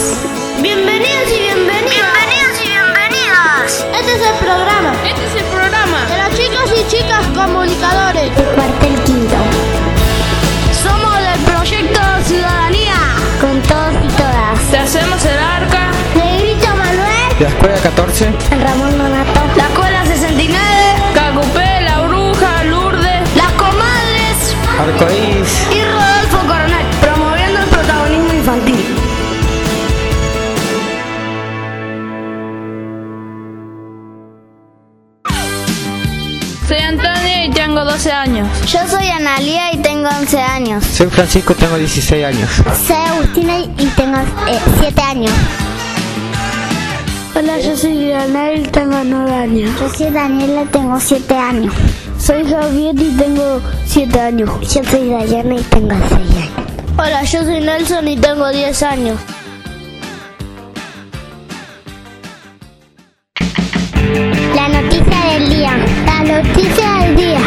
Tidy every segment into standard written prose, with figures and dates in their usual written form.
Bienvenidos y bienvenidas. Este es el programa de los chicos y chicas comunicadores de Cuartel Quinto. Somos del proyecto Ciudadanía. Con todos y todas. Te hacemos el arca. Negrito Manuel. La escuela 14. Ramón Donato. La escuela 69. Cacupé, La Bruja, Lourdes. Las comadres. Arcoíris. Y Rodolfo Coronel. Promoviendo el protagonismo infantil. Soy Antonio y tengo 12 años. Yo soy Analia y tengo 11 años. Soy Francisco, tengo 16 años. Soy Agustina y tengo 7 años. Hola, yo soy Lionel y tengo 9 años. Yo soy Daniela y tengo 7 años. Soy Javier y tengo 7 años. Yo soy Dayana y tengo 6 años. Hola, yo soy Nelson y tengo 10 años. La noticia del día. La noticia del día.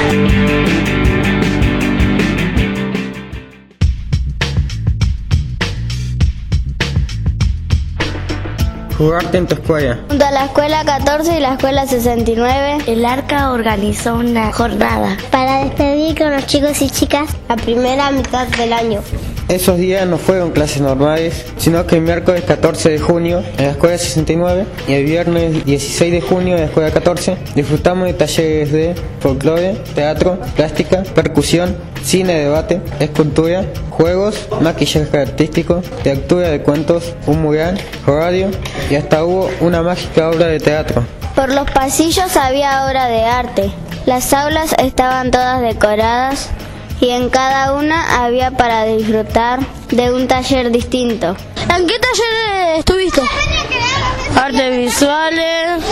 Jugarte en tu escuela. Junto a la escuela 14 y la escuela 69, El Arca organizó una jornada para despedir con los chicos y chicas la primera mitad del año. Esos días no fueron clases normales, sino que el miércoles 14 de junio en la escuela 69 y el viernes 16 de junio en la escuela 14 disfrutamos de talleres de folclore, teatro, plástica, percusión, cine, debate, escultura, juegos, maquillaje artístico, lectura de cuentos, un mural, radio y hasta hubo una mágica obra de teatro. Por los pasillos había obra de arte. Las aulas estaban todas decoradas y en cada una había para disfrutar de un taller distinto. ¿En qué taller estuviste? Artes visuales,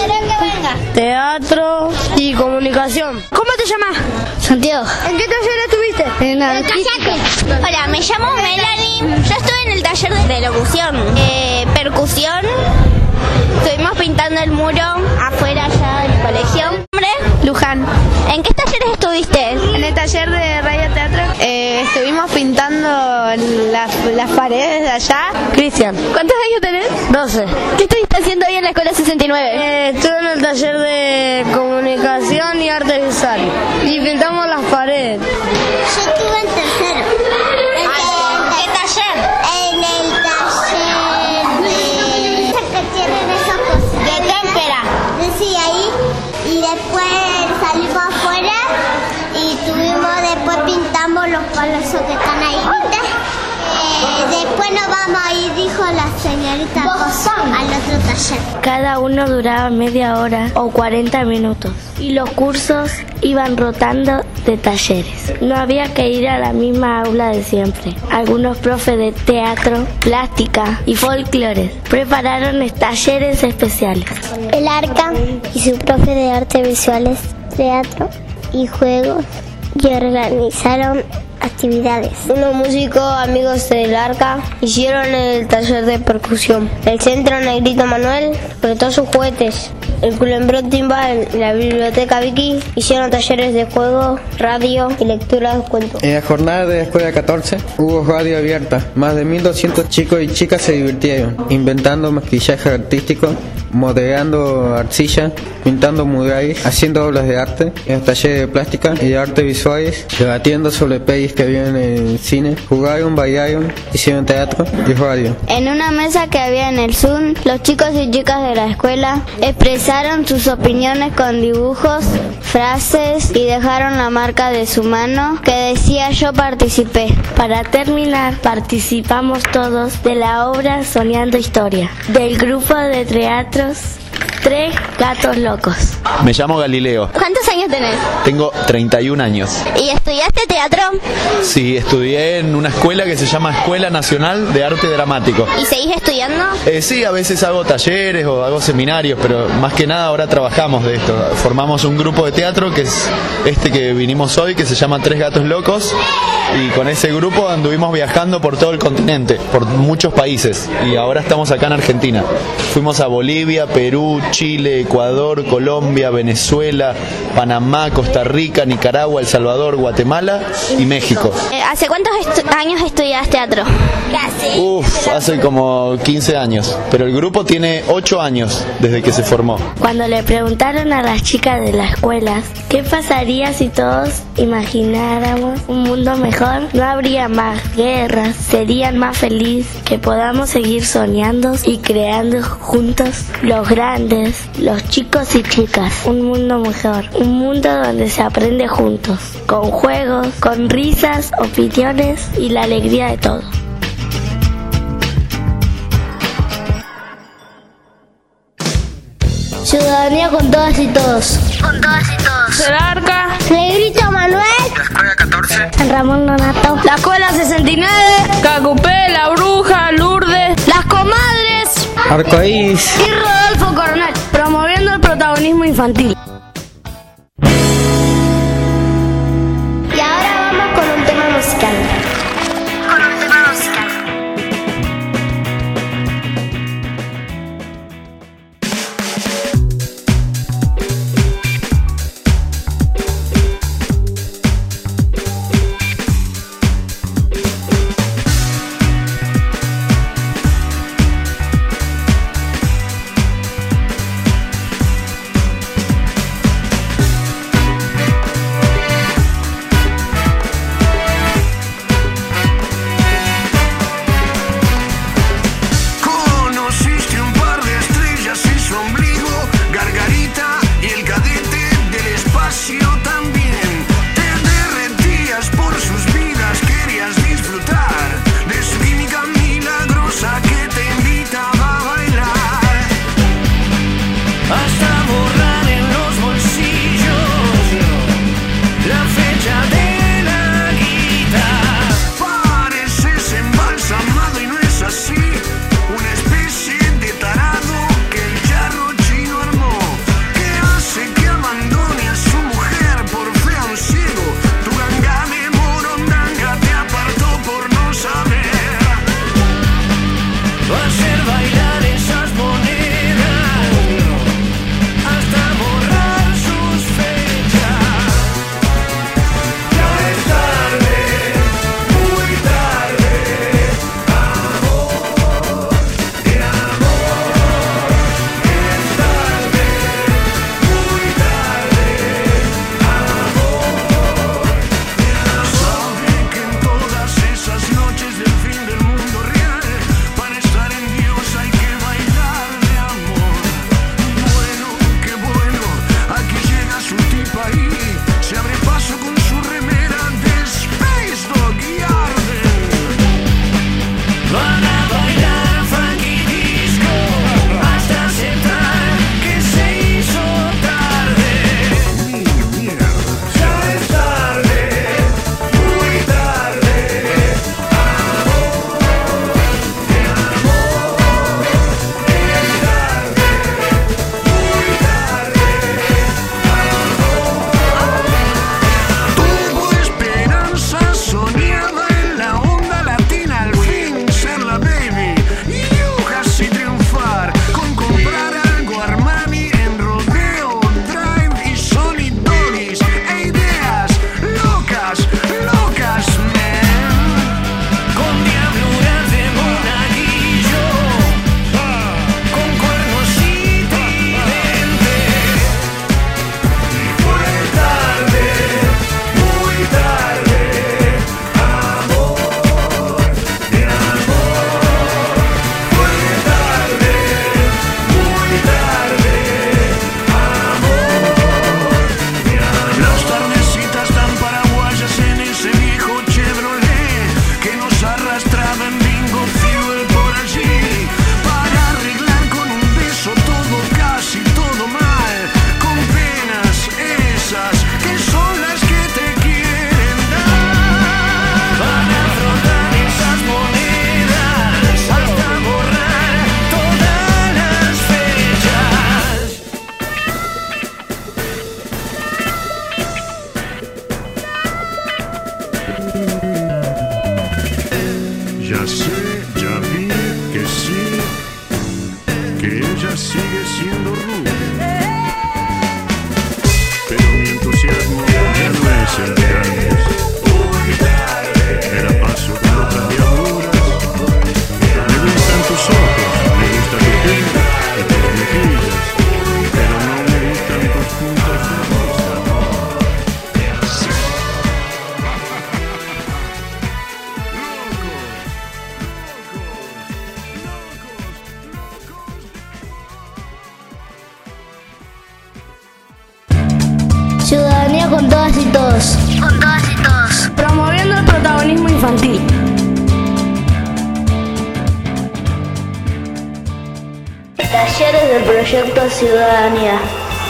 teatro y comunicación. ¿Cómo te llamas? Santiago. ¿En qué taller estuviste? En artístico. Hola, me llamo Melanie. Yo estuve en el taller de locución, percusión. Estuvimos pintando el muro afuera allá del colegio. ¿Nombre? Luján. ¿En qué talleres estuviste? En el taller de radio teatro estuvimos pintando las paredes de allá. Cristian. ¿Cuántos años tenés? 12. ¿Qué estuviste haciendo hoy en la escuela 69? Estuve en el taller de comunicación y arte visual. Y pintamos las paredes. Yo estuve en tercero. ¿Qué taller? En el taller de... que tienen esas cosas. ¿De témpera? Sí, ahí. Y después salimos afuera y después pintamos los palos que están ahí. Después nos vamos a ir, dijo la señorita Cosa, al otro taller. Cada uno duraba media hora o 40 minutos y los cursos iban rotando de talleres. No había que ir a la misma aula de siempre. Algunos profes de teatro, plástica y folclore prepararon talleres especiales. El Arca y su profe de artes visuales, teatro y juegos y organizaron actividades. Unos músicos amigos del Arca hicieron el taller de percusión. El centro Negrito Manuel prestó sus juguetes. El Culembrón Timbal y la biblioteca Vicky hicieron talleres de juego, radio y lectura de cuentos. En la jornada de la escuela 14 hubo radio abierta. Más de 1200 chicos y chicas se divirtieron, inventando maquillaje artístico, modelando arcilla, pintando murales, haciendo obras de arte, en los talleres de plástica y de artes visuales, debatiendo sobre pelis que vieron en el cine, jugaron, bailaron, hicieron teatro y radio. En una mesa que había en el Zoom, los chicos y chicas de la escuela expresaron sus opiniones con dibujos, frases y dejaron la marca de su mano que decía "yo participé". Para terminar, participamos todos de la obra Soñando Historia, del grupo de teatros Tres Gatos Locos. Me llamo Galileo. ¿Cuántos años tenés? Tengo 31 años. ¿Y estudiaste teatro? Sí, estudié en una escuela que se llama Escuela Nacional de Arte Dramático. ¿Y seguís estudiando? Sí, a veces hago talleres o hago seminarios, pero más que nada ahora trabajamos de esto. Formamos un grupo de teatro que es este que vinimos hoy, que se llama Tres Gatos Locos. Y con ese grupo anduvimos viajando por todo el continente, por muchos países. Y ahora estamos acá en Argentina. Fuimos a Bolivia, Perú, Chile, Ecuador, Colombia, Venezuela, Panamá, Costa Rica, Nicaragua, El Salvador, Guatemala y México. ¿Hace cuántos años estudias teatro? Hace como 15 años, pero el grupo tiene 8 años desde que se formó. Cuando le preguntaron a las chicas de la escuela qué pasaría si todos imagináramos un mundo mejor, no habría más guerras, serían más felices, que podamos seguir soñando y creando juntos, los grandes, los chicos y chicas, un mundo mejor, un mundo donde se aprende juntos, con juegos, con risas, opiniones y la alegría de todos. Ciudadanía con todas y todos. Con todas y todos. Cerarca. Negrito Manuel. La escuela 14. San Ramón Donato. La escuela 69. Cacupé, La Bruja, Lourdes. Las Comadres. Arcoíris. Y Rodolfo Coronel, promoviendo el protagonismo infantil. Y ahora vamos con un tema musical. Ya sé, ya vi que sí, que ella sigue siendo rubia. proyecto Ciudadanía.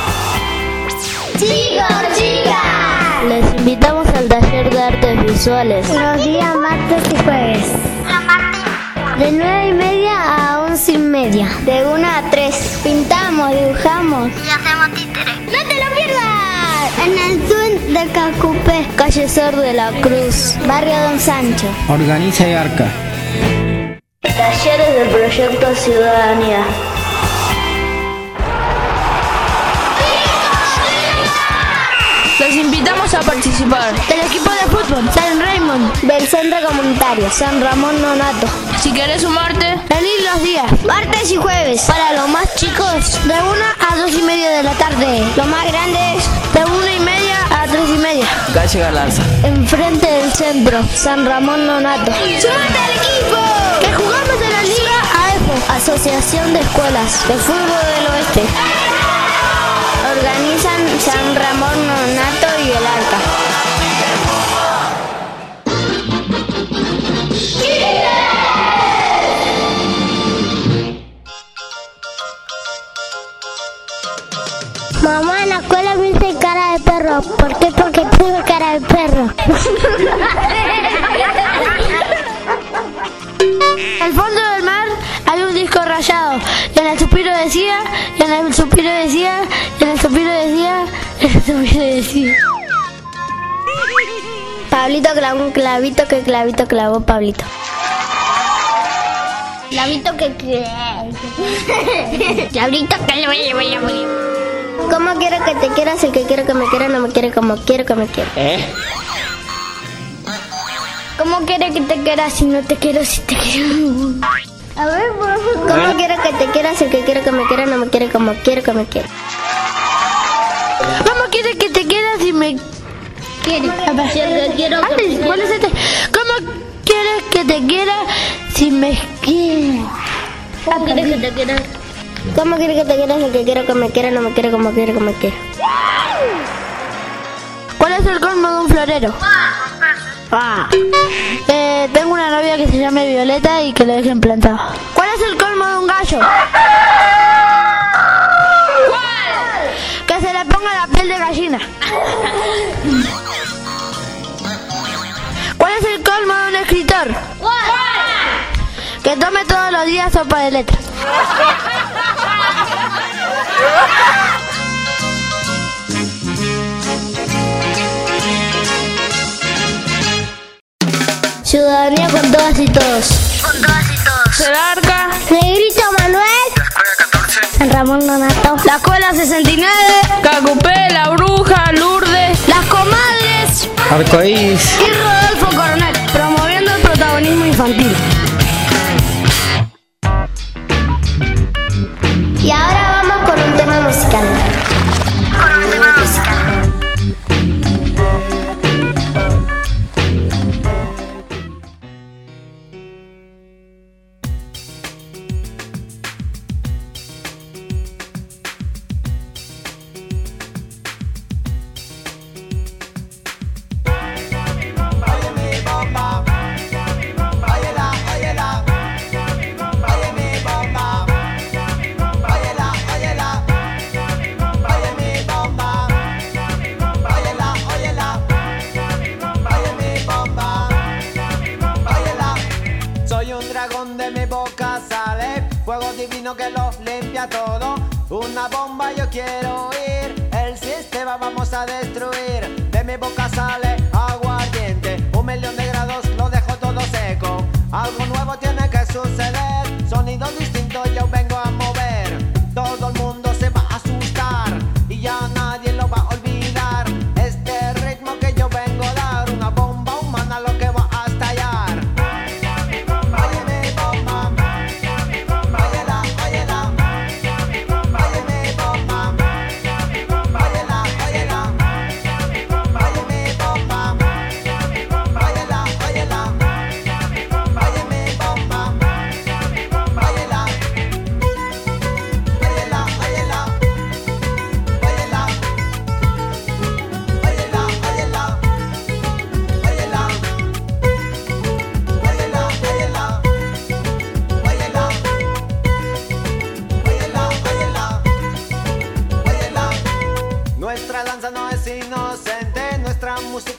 Chicos, chicas, Les invitamos al taller de artes visuales. los días martes y jueves. De 9:30 a 11:30. De 1 a 3. Pintamos, dibujamos. Y hacemos títeres. ¡No te lo pierdas! En el Zoom de Cacupé, calle Sor de la Cruz, barrio Don Sancho. Organiza y arca. Talleres del proyecto Ciudadanía. Los invitamos a participar del equipo de fútbol San Raymond, Del Centro Comunitario San Ramón Nonato. Si querés sumarte, Venid los días, martes y jueves. Para los más chicos, de 1 a 2:30 de la tarde. Los más grandes, de 1:30 a 3:30. Calle Galarza. Enfrente del centro, San Ramón Nonato. ¡Sumate al equipo! Que jugamos en la Liga AEFO, Asociación de Escuelas de Fútbol del Oeste. Organizan San Ramón Nonato y el Arca. Mamá, en la escuela me hice cara de perro. ¿Por qué? Porque tuve cara de perro. al fondo del mar hay un disco rayado. Y en el suspiro decía, y en el suspiro decía, y en el suspiro decía, y en el suspiro decía. Pablito clavó un clavito, que clavito clavó Pablito. Clavito que Clavito que ¿Cómo quiero que te quieras? El que quiero que me quiera no me quiere como quiero que me quiera. ¿Cómo quiero que te quieras si no te quiero si te quiero? A ver, por favor. ¿Cómo quiero que te quieras? El que quiero que me quiera no me quiere como quiero que me quiera. ¿Cómo quieres que te quieras si me quieres? Antes, ¿cuál es este? ¿Cómo quieres que te quiera si me quieres? ¿Cómo quieres que te quieras? ¿Cómo quieres que te quieras? El que quiero que me quiera no me quiere como quiero que me quiera. ¿Cuál es el colmo de un florero? Tengo una novia que se llama Violeta y que lo dejen plantado. ¿Cuál es el colmo de un gallo? ¿Cuál? Que se le ponga la piel de gallina. ¿Cuál es el colmo de un escritor? ¿Cuál? Que tome todos los días sopa de letras. Ciudadanía con todas y todos. Cerarca, Negrito Manuel. Escuela 14. San Ramón Nonato. la escuela 69, Cacupé, La Bruja, Lourdes, Las Comadres Arcoíris. y Rodolfo Coronel, promoviendo el protagonismo infantil. Y ahora vamos con un tema musical. Soy un dragón, de mi boca sale fuego divino que lo limpia todo. Una bomba yo quiero ir, el sistema vamos a destruir. De mi boca sale agua ardiente, 1.000.000 de grados lo dejo todo seco. Algo nuevo tiene que suceder, sonido distinto yo vengo a mover. Todo el mundo se va a asustar y ya nadie lo va a olvidar. Este ritmo que yo vengo a dar, una bomba humana lo que va a estallar.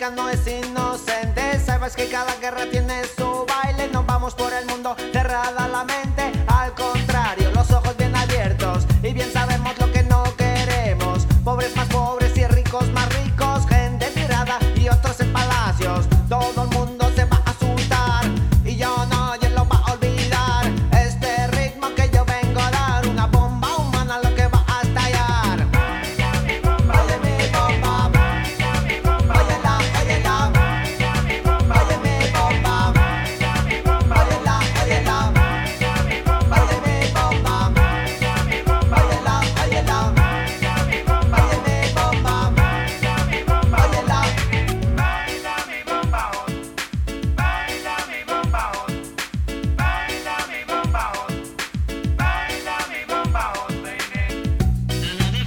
niña no es inocente. Sabes que cada guerra tiene su baile. No vamos por el mundo cerrada la mente. Al contrario, los ojos bien abiertos. Y bien sabemos lo que no queremos. Pobres más pobres y ricos más ricos. Gente tirada y otros en palacios. Todo el mundo se va a asustar. Y yo nadie lo va a olvidar. Este ritmo que yo vengo a dar. Una bomba humana lo que va a estallar. Oye mi bomba. Óyela, óyela. Oye mi bomba. Óyela, óyela. Oye mi bomba. Óyela, óyela. Oye mi bomba. Óyela. Baila mi bomba hot. Baila mi bomba hot. Baila mi bomba hot. Baila mi bomba hot, baby.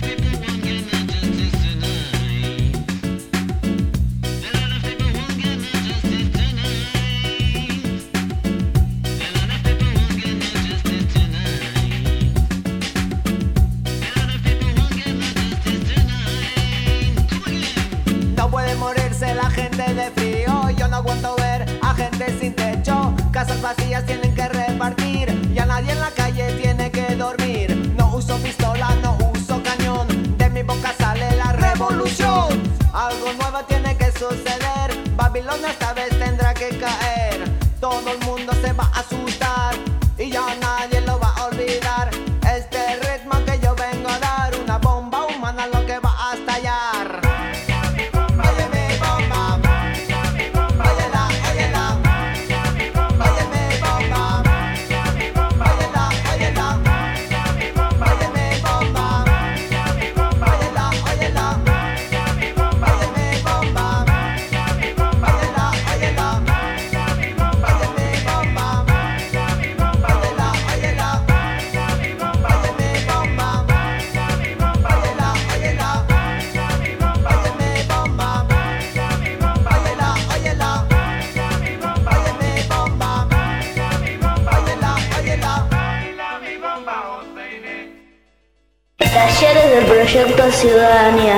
No puede morirse la gente de frío. Yo no aguanto ver a gente sin techo. Casas vacías tienen que repartir. Y a nadie en la calle tiene que dormir. No uso pistola, no uso cañón. De mi boca sale la revolución. Algo nuevo tiene que suceder. Babilonia esta vez tendrá que caer. Todo el mundo se va a asustar. Y ya nadie lo va a olvidar. Este ritmo que yo vengo a dar. Una bomba humana lo que va a estallar. Oye mi bomba. Óyela, óyela. Oye mi bomba. Óyela, óyela. Oye mi bomba. Óyela, óyela. Oye mi bomba. Óyela, óyela. Oye mi bomba. Óyela, óyela. Oye mi bomba. Óyela, óyela. Oye mi bomba. Óyela, óyela. Oye mi bomba. Óyela, óyela. Baila mi bomba hot, baby. Talleres del proyecto Ciudadanía.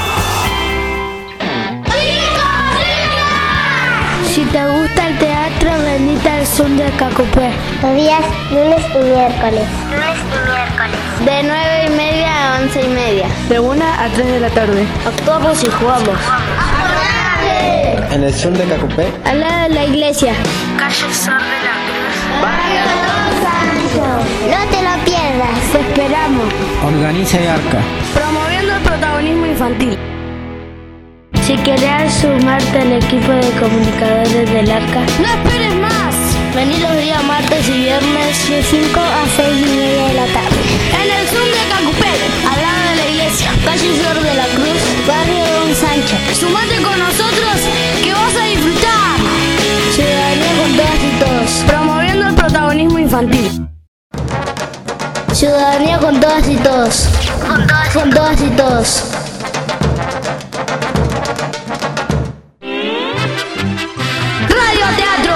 Si te gusta el teatro, venite al Zoom de Cacupé. Los días lunes y miércoles. De 9:30 a 11:30. De 1 a 3 de la tarde. Actuamos y jugamos. En el Zoom de Cacupé. Al lado de la iglesia. Calle Sor de la Cruz. No te lo pierdas. Te esperamos. Organiza y Arca. Promoviendo el protagonismo infantil. Si querés sumarte al equipo de comunicadores del Arca, no esperes más. Vení los días martes y viernes de 5 a 6:30 de la tarde. En el Zoom de Cacupé, al lado de la iglesia, calle Sor de la Cruz, barrio Don Sancho. Sumate con nosotros que vas a disfrutar. Ciudadanía con todas y todos. Promoviendo el protagonismo infantil. Ciudadanía con todas y todos. Con todas y todos. Radio Teatro.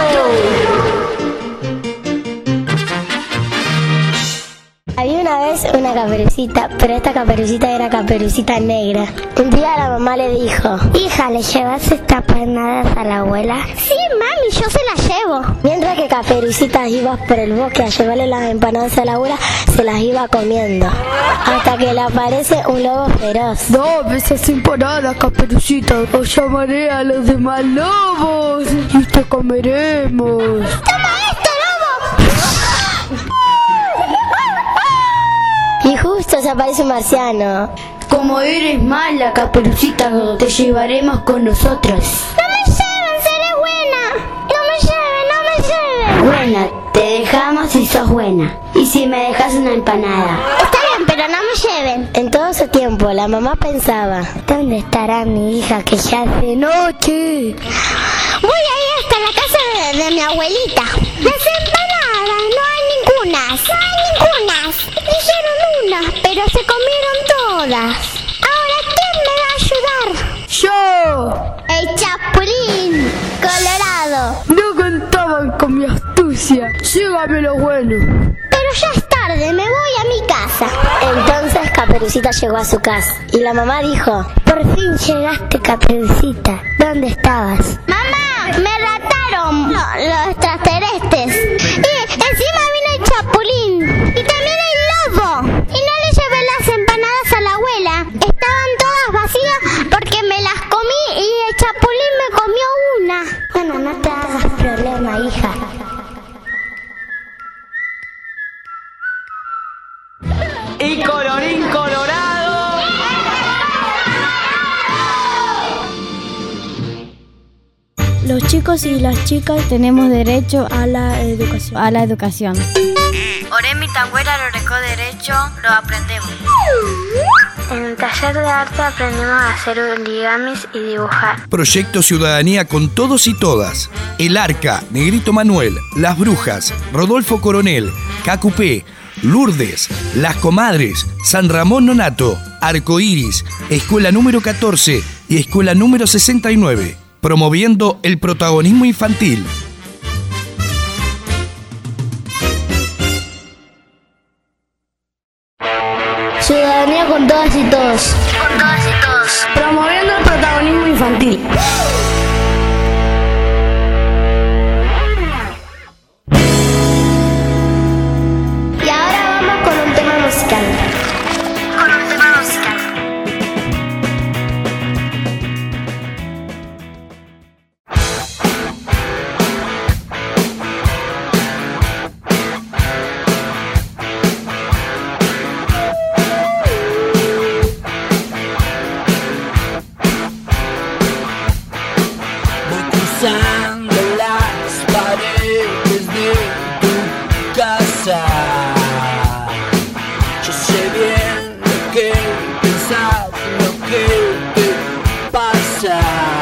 Había una vez una caperucita, pero esta caperucita era caperucita negra. Un día la mamá le dijo: hija, ¿le llevas estas empanadas a la abuela? Sí, mami, yo se las llevo. Mientras que Caperucita iba por el bosque a llevarle las empanadas a la abuela, se las iba comiendo. Hasta que le aparece un lobo feroz. Dame esas empanadas, Caperucita, o llamaré a los demás lobos y te comeremos. Y justo se aparece un marciano. Como eres mala, Caperucita, te llevaremos con nosotros. ¡No me lleven, seré buena! ¡No me lleven, no me lleven! Buena, te dejamos si sos buena. Y si me dejas una empanada. Está bien, pero no me lleven. En todo ese tiempo, la mamá pensaba: ¿dónde estará mi hija que ya hace noche? Voy a ir hasta la casa de mi abuelita. Las empanadas, no hay ninguna. No hay ninguna. Dijeron una, pero se comieron todas. Ahora, ¿quién me va a ayudar? ¡Yo! El Chapulín Colorado. No contaban con mi astucia. Llégame lo bueno. Pero ya es tarde. tarde, me voy a mi casa. Entonces Caperucita llegó a su casa y la mamá dijo: por fin llegaste, Caperucita. ¿Dónde estabas? Mamá, me rataron los extraterrestres. Y encima vino el chapulín. Y también el lobo. Y no le llevé las empanadas a la abuela. Estaban todas vacías porque me las comí y el chapulín me comió una. Bueno, no te hagas problema, hija. Y colorín colorado. Los chicos y las chicas tenemos derecho a la educación. Oremi Tangüera lo recó derecho, lo aprendemos. En el taller de arte aprendemos a hacer origamis y dibujar. Proyecto Ciudadanía con todos y todas. El Arca, Negrito Manuel, Las Brujas, Rodolfo Coronel, Cacupé, Lourdes, Las Comadres, San Ramón Nonato, Arcoíris, Escuela número 14 y Escuela número 69, promoviendo el protagonismo infantil. Ciudadanía con todas y todos. Con todas y todos. Promoviendo el protagonismo infantil. Y ahora vamos con un tema musical. Voy cruzando las paredes de tu casa. Yo sé bien lo que pensás, lo que te pasa.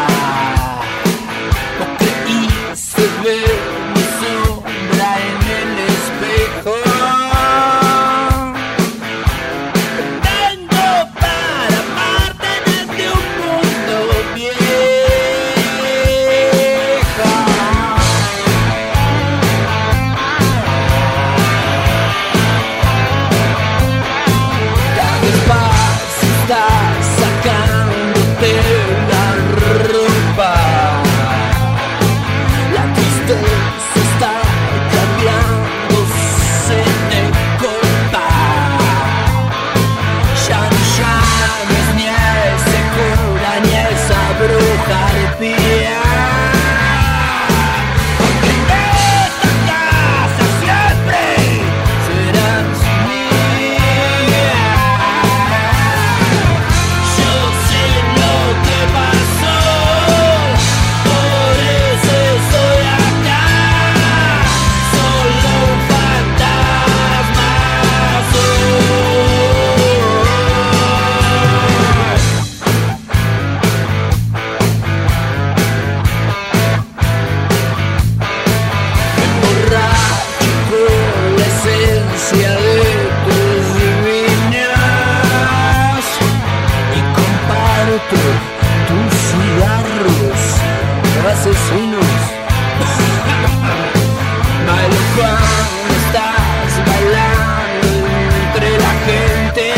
No creíste ver mi sombra en el espejo. Tengo para amarte desde un mundo viejo. Cada vez estás sacándote la ropa. La tristeza está cambiándose de copa. Ya no llames ni a ese cura ni a esa bruja arpía. Porque esta casa siempre serás mía. Yo sé lo que pasó, por eso estoy acá. Solo un fantasma soy. Emborracho con la esencia de tus divinas y comparto tus cigarros asesinos. Bailo cuando estás bailando entre la gente.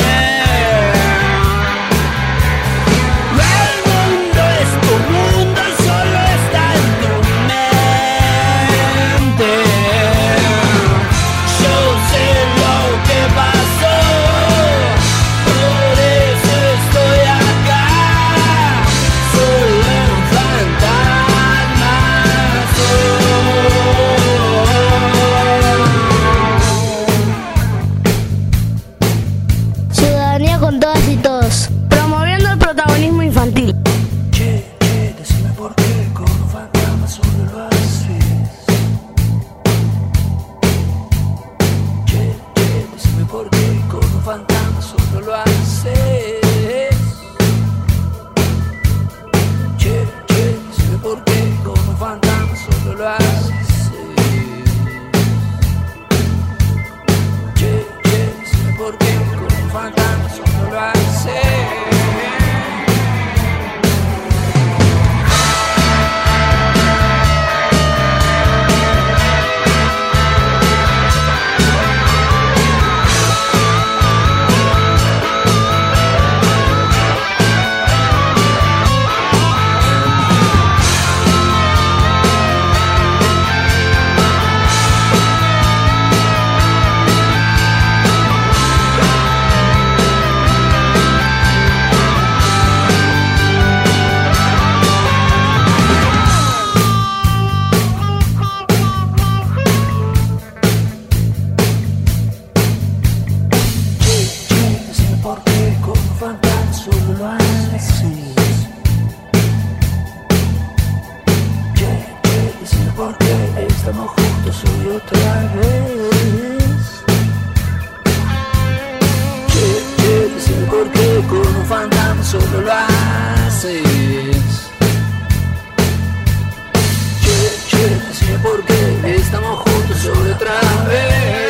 El mundo es tu mundo y solo está en tu mente. Yo sé lo que pasó, por eso estoy acá. Solo un fantasma soy. Ciudadanía con todas y todos. Promoviendo el protagonismo infantil. Che, decime por qué con un fantasma solo lo haces. Che, decime por qué con un fantasma solo lo haces. Che, decime por qué con un fantasma solo lo haces. Che, decime por qué con un fantasma solo lo haces. por qué estamos juntos hoy otra vez. Che, sé por qué con un fantasma solo lo haces. Che, sé por qué estamos juntos hoy otra vez.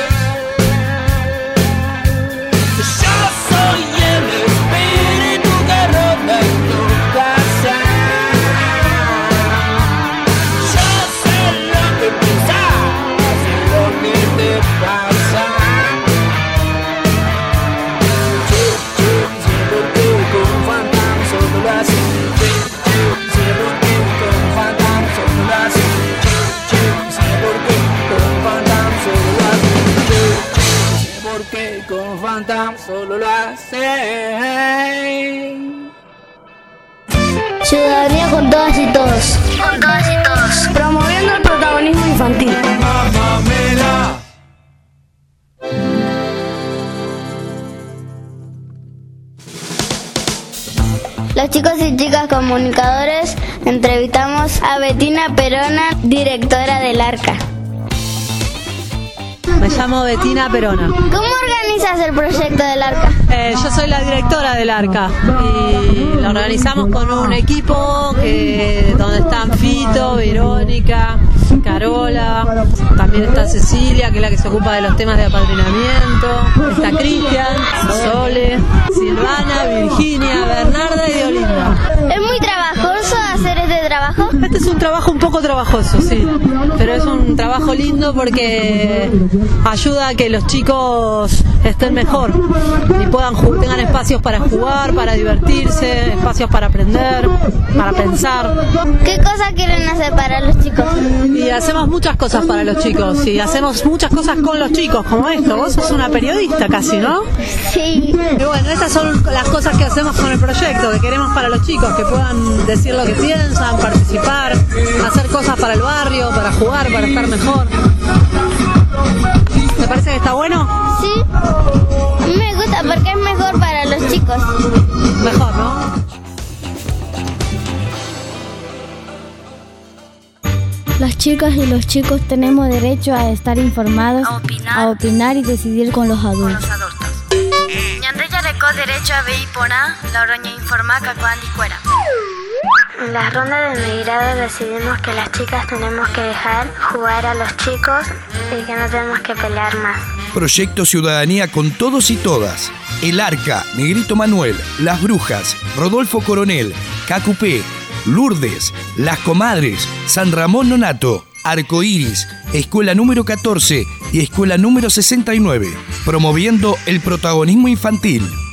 Yo soy el espíritu que ronda en tu casa. Yo sé lo que piensas y lo que te pasa. Sé por qué con un fantasma solo lo haces. Sé por qué con un fantasma solo lo haces. Sé por qué con un fantasma solo lo haces. Porque con Phantom solo lo hace. Ciudadanía con todas y todos. Con todas y todos. Promoviendo el protagonismo infantil. Los chicos y chicas comunicadores entrevistamos a Betina Perona, directora del Arca. Me llamo Betina Perona. ¿Cómo organizas el proyecto del Arca? Yo soy la directora del Arca y lo organizamos con un equipo donde están Fito, Verónica, Carola, también está Cecilia, que es la que se ocupa de los temas de apadrinamiento, está Cristian, Sole, Silvana, Virginia, Bernarda y Deolinda. ¿Es muy trabajoso hacer este trabajo? Este es un trabajo un poco trabajoso, sí, pero es un trabajo lindo porque ayuda a que los chicos estén mejor y tengan espacios para jugar, para divertirse, espacios para aprender, para pensar. ¿Qué cosas quieren hacer para los chicos? Y hacemos muchas cosas para los chicos y hacemos muchas cosas con los chicos, como esto. Vos sos una periodista casi, ¿no? Sí. Y bueno, estas son las cosas que hacemos con el proyecto, que queremos para los chicos, que puedan decir lo que piensan, participar, hacer cosas para el barrio, para jugar, para estar mejor. ¿Te parece que está bueno? Sí. A mí me gusta porque es mejor para los chicos. Mejor, ¿no? Las chicas y los chicos tenemos derecho a estar informados, a opinar y decidir con los adultos. Ñandrella recó derecho a ver por la oroña informaca cuando fuera. En las rondas de migrado decidimos que las chicas tenemos que dejar jugar a los chicos y que no tenemos que pelear más. Proyecto Ciudadanía con todos y todas. El Arca, Negrito Manuel, Las Brujas, Rodolfo Coronel, Cacupé, Lourdes, Las Comadres, San Ramón Nonato, Arcoíris, Escuela número 14 y Escuela número 69. Promoviendo el protagonismo infantil.